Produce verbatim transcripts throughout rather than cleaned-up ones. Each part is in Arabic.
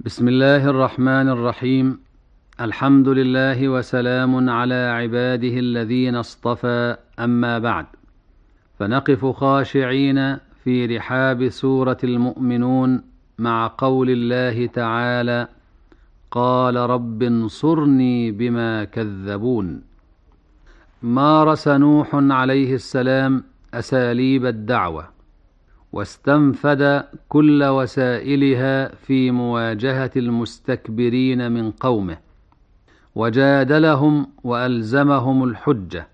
بسم الله الرحمن الرحيم. الحمد لله وسلام على عباده الذين اصطفى، أما بعد، فنقف خاشعين في رحاب سورة المؤمنون مع قول الله تعالى: قال رب انصرني بما كذبون. مارس نوح عليه السلام أساليب الدعوة، واستنفد كل وسائلها في مواجهة المستكبرين من قومه، وجادلهم وألزمهم الحجة،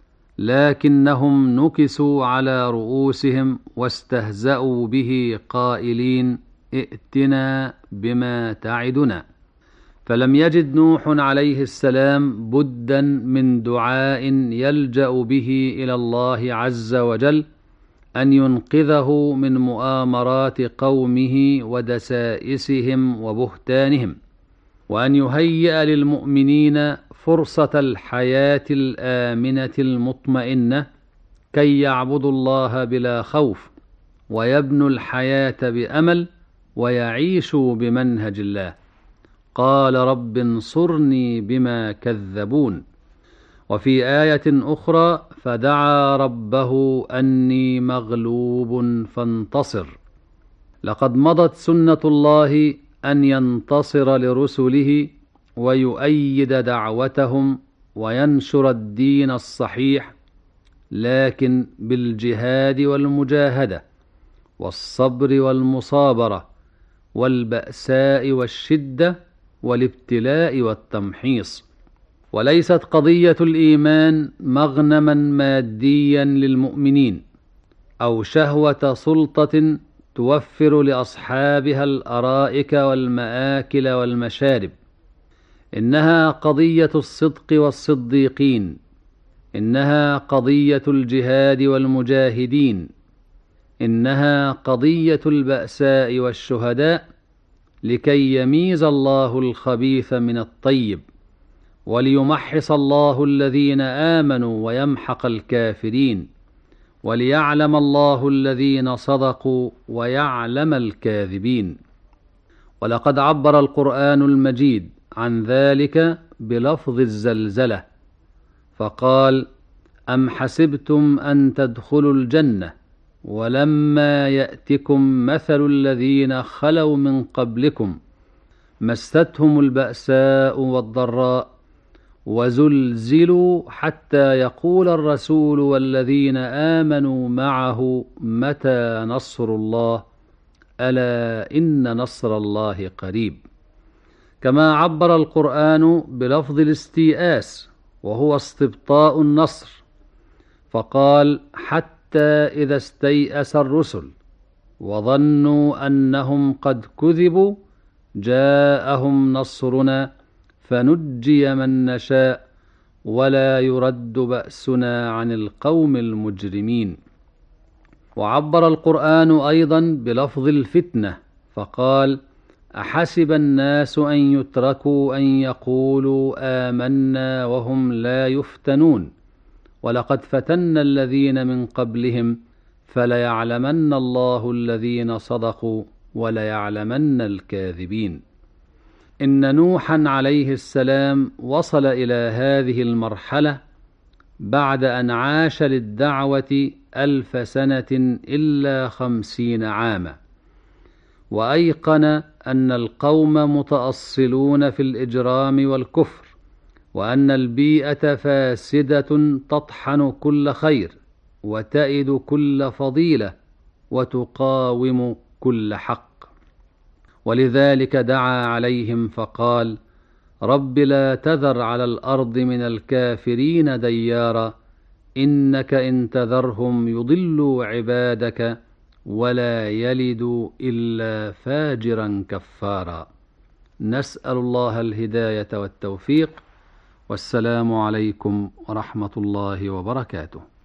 لكنهم نكسوا على رؤوسهم واستهزأوا به قائلين: ائتنا بما تعدنا. فلم يجد نوح عليه السلام بدا من دعاء يلجأ به إلى الله عز وجل أن ينقذه من مؤامرات قومه ودسائسهم وبهتانهم، وأن يهيئ للمؤمنين فرصة الحياة الآمنة المطمئنة كي يعبدوا الله بلا خوف، ويبنوا الحياة بأمل، ويعيشوا بمنهج الله. قال رب انصرني بما كذبون. وفي آية أخرى: فدعا ربه أني مغلوب فانتصر. لقد مضت سنة الله أن ينتصر لرسله ويؤيد دعوتهم وينشر الدين الصحيح، لكن بالجهاد والمجاهدة والصبر والمصابرة والبأساء والشدة والابتلاء والتمحيص. وليست قضية الإيمان مغنما ماديا للمؤمنين أو شهوة سلطة توفر لأصحابها الأرائك والمآكل والمشارب، إنها قضية الصدق والصديقين، إنها قضية الجهاد والمجاهدين، إنها قضية البأساء والشهداء، لكي يميز الله الخبيث من الطيب، وليمحص الله الذين آمنوا ويمحق الكافرين، وليعلم الله الذين صدقوا ويعلم الكاذبين. ولقد عبر القرآن المجيد عن ذلك بلفظ الزلزلة، فقال: أم حسبتم أن تدخلوا الجنة ولما يأتكم مثل الذين خلوا من قبلكم مستهم البأساء والضراء وزلزلوا حتى يقول الرسول والذين آمنوا معه متى نصر الله ألا إن نصر الله قريب. كما عبر القرآن بلفظ الاستيئاس، وهو استبطاء النصر، فقال: حتى إذا استيأس الرسل وظنوا أنهم قد كذبوا جاءهم نصرنا فنجي من نشاء ولا يرد بأسنا عن القوم المجرمين. وعبر القرآن أيضا بلفظ الفتنة، فقال: أحسب الناس أن يتركوا أن يقولوا آمنا وهم لا يفتنون ولقد فتنا الذين من قبلهم فليعلمن الله الذين صدقوا وليعلمن الكاذبين. إن نوحا عليه السلام وصل إلى هذه المرحلة بعد أن عاش للدعوة ألف سنة إلا خمسين عاما، وأيقن أن القوم متأصلون في الإجرام والكفر، وأن البيئة فاسدة تطحن كل خير وتئد كل فضيلة وتقاوم كل حق. ولذلك دعا عليهم فقال: رب لا تذر على الأرض من الكافرين ديارا إنك إن تذرهم يضلوا عبادك ولا يلدوا إلا فاجرا كفارا. نسأل الله الهداية والتوفيق، والسلام عليكم ورحمة الله وبركاته.